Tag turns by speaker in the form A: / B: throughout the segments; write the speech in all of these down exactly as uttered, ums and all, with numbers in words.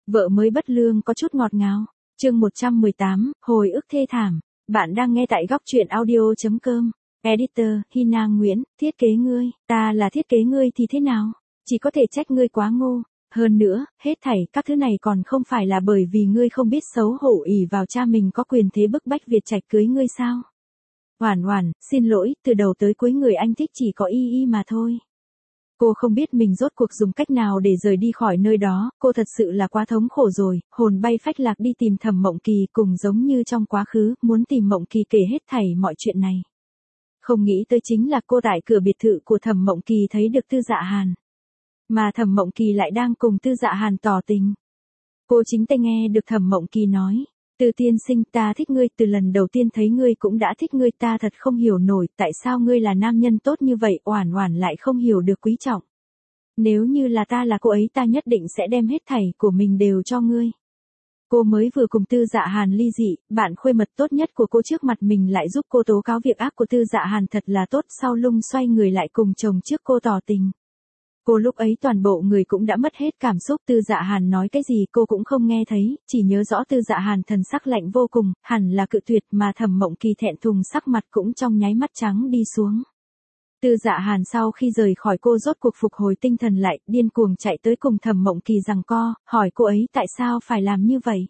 A: Vợ mới bất lương có chút ngọt ngào. Chương một trăm mười tám, hồi ức thê thảm. Bạn đang nghe tại góc truyện audio chấm com. Editor, Hina Nguyễn, thiết kế ngươi, ta là thiết kế ngươi thì thế nào? Chỉ có thể trách ngươi quá ngu. Hơn nữa, hết thảy các thứ này còn không phải là bởi vì ngươi không biết xấu hổ ỷ vào cha mình có quyền thế bức bách Việt Trạch cưới ngươi sao? Oản Oản, xin lỗi, từ đầu tới cuối người anh thích chỉ có Y Y mà thôi. Cô không biết mình rốt cuộc dùng cách nào để rời đi khỏi nơi đó, cô thật sự là quá thống khổ rồi, hồn bay phách lạc đi tìm Thẩm Mộng Kỳ cùng giống như trong quá khứ, muốn tìm Mộng Kỳ kể hết thảy mọi chuyện này. Không nghĩ tới chính là cô tại cửa biệt thự của Thẩm Mộng Kỳ thấy được Tư Dạ Hàn. Mà Thẩm Mộng Kỳ lại đang cùng Tư Dạ Hàn tỏ tình. Cô chính tai nghe được Thẩm Mộng Kỳ nói, Từ tiên sinh, ta thích ngươi, từ lần đầu tiên thấy ngươi cũng đã thích ngươi, ta thật không hiểu nổi tại sao ngươi là nam nhân tốt như vậy, Oản Oản lại không hiểu được quý trọng. Nếu như là ta là cô ấy ta nhất định sẽ đem hết thảy của mình đều cho ngươi. Cô mới vừa cùng Tư Dạ Hàn ly dị, bạn khuê mật tốt nhất của cô trước mặt mình lại giúp cô tố cáo việc ác của Tư Dạ Hàn thật là tốt, sau lưng xoay người lại cùng chồng trước cô tỏ tình. Cô lúc ấy toàn bộ người cũng đã mất hết cảm xúc, Tư Dạ Hàn nói cái gì cô cũng không nghe thấy, chỉ nhớ rõ Tư Dạ Hàn thần sắc lạnh vô cùng, hẳn là cự tuyệt, mà Thẩm Mộng Kỳ thẹn thùng sắc mặt cũng trong nháy mắt trắng đi xuống. Tư Dạ Hàn sau khi rời khỏi cô rốt cuộc phục hồi tinh thần lại, điên cuồng chạy tới cùng Thẩm Mộng Kỳ giằng co, hỏi cô ấy tại sao phải làm như vậy.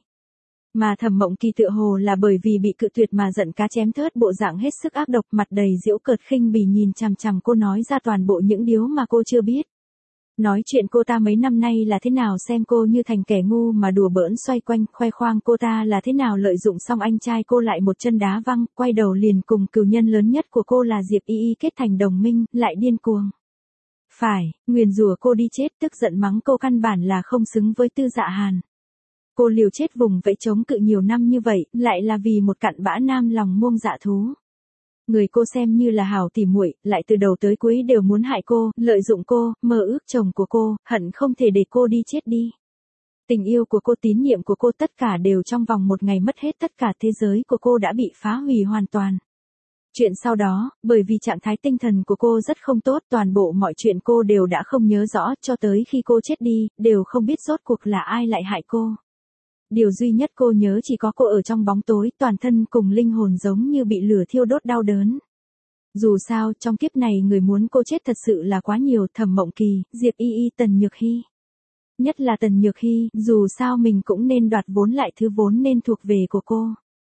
A: Mà Thẩm Mộng Kỳ tựa hồ là bởi vì bị cự tuyệt mà giận cá chém thớt, bộ dạng hết sức ác độc, mặt đầy giễu cợt khinh bỉ nhìn chằm chằm cô, nói ra toàn bộ những điều mà cô chưa biết. Nói chuyện cô ta mấy năm nay là thế nào xem cô như thành kẻ ngu mà đùa bỡn xoay quanh, khoe khoang cô ta là thế nào lợi dụng xong anh trai cô lại một chân đá văng, quay đầu liền cùng cừu nhân lớn nhất của cô là Diệp Y Y kết thành đồng minh, lại điên cuồng. Phải, nguyền rủa cô đi chết, tức giận mắng cô căn bản là không xứng với Tư Dạ Hàn. Cô liều chết vùng vẫy chống cự nhiều năm như vậy, lại là vì một cặn bã nam lòng muông dạ thú. Người cô xem như là hảo tỉ muội, lại từ đầu tới cuối đều muốn hại cô, lợi dụng cô, mơ ước chồng của cô, hận không thể để cô đi chết đi. Tình yêu của cô, tín nhiệm của cô, tất cả đều trong vòng một ngày mất hết, tất cả thế giới của cô đã bị phá hủy hoàn toàn. Chuyện sau đó, bởi vì trạng thái tinh thần của cô rất không tốt, toàn bộ mọi chuyện cô đều đã không nhớ rõ, cho tới khi cô chết đi, đều không biết rốt cuộc là ai lại hại cô. Điều duy nhất cô nhớ chỉ có cô ở trong bóng tối, toàn thân cùng linh hồn giống như bị lửa thiêu đốt đau đớn. Dù sao, trong kiếp này người muốn cô chết thật sự là quá nhiều, Thẩm Mộng Kỳ, Diệp Y Y, Tần Nhược Hy. Nhất là Tần Nhược Hy, dù sao mình cũng nên đoạt vốn lại thứ vốn nên thuộc về của cô.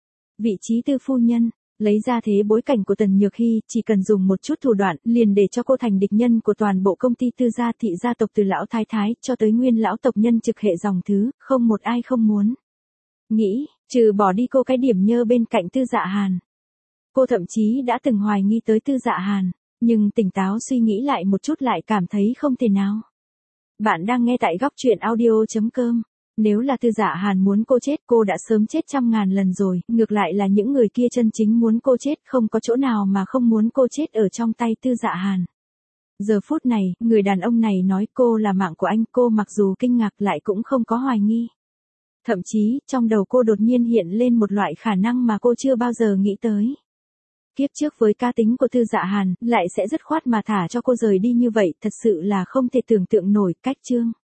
A: Vị trí tư phu nhân, lấy ra thế bối cảnh của Tần Nhược Hy, chỉ cần dùng một chút thủ đoạn, liền để cho cô thành địch nhân của toàn bộ công ty Tư gia, thị gia tộc, từ lão thái thái, cho tới nguyên lão tộc nhân trực hệ dòng thứ, không một ai không muốn. Nghĩ, trừ bỏ đi cô cái điểm nhơ bên cạnh Tư Dạ Hàn. Cô thậm chí đã từng hoài nghi tới Tư Dạ Hàn, nhưng tỉnh táo suy nghĩ lại một chút lại cảm thấy không thể nào. Bạn đang nghe tại góc truyện audio chấm com. Nếu là Tư Dạ Hàn muốn cô chết, cô đã sớm chết trăm ngàn lần rồi, ngược lại là những người kia chân chính muốn cô chết, không có chỗ nào mà không muốn cô chết ở trong tay Tư Dạ Hàn. Giờ phút này, người đàn ông này nói cô là mạng của anh, cô mặc dù kinh ngạc lại cũng không có hoài nghi. Thậm chí, trong đầu cô đột nhiên hiện lên một loại khả năng mà cô chưa bao giờ nghĩ tới. Kiếp trước với cá tính của Tư Dạ Hàn, lại sẽ dứt khoát mà thả cho cô rời đi như vậy, thật sự là không thể tưởng tượng nổi. Cách chương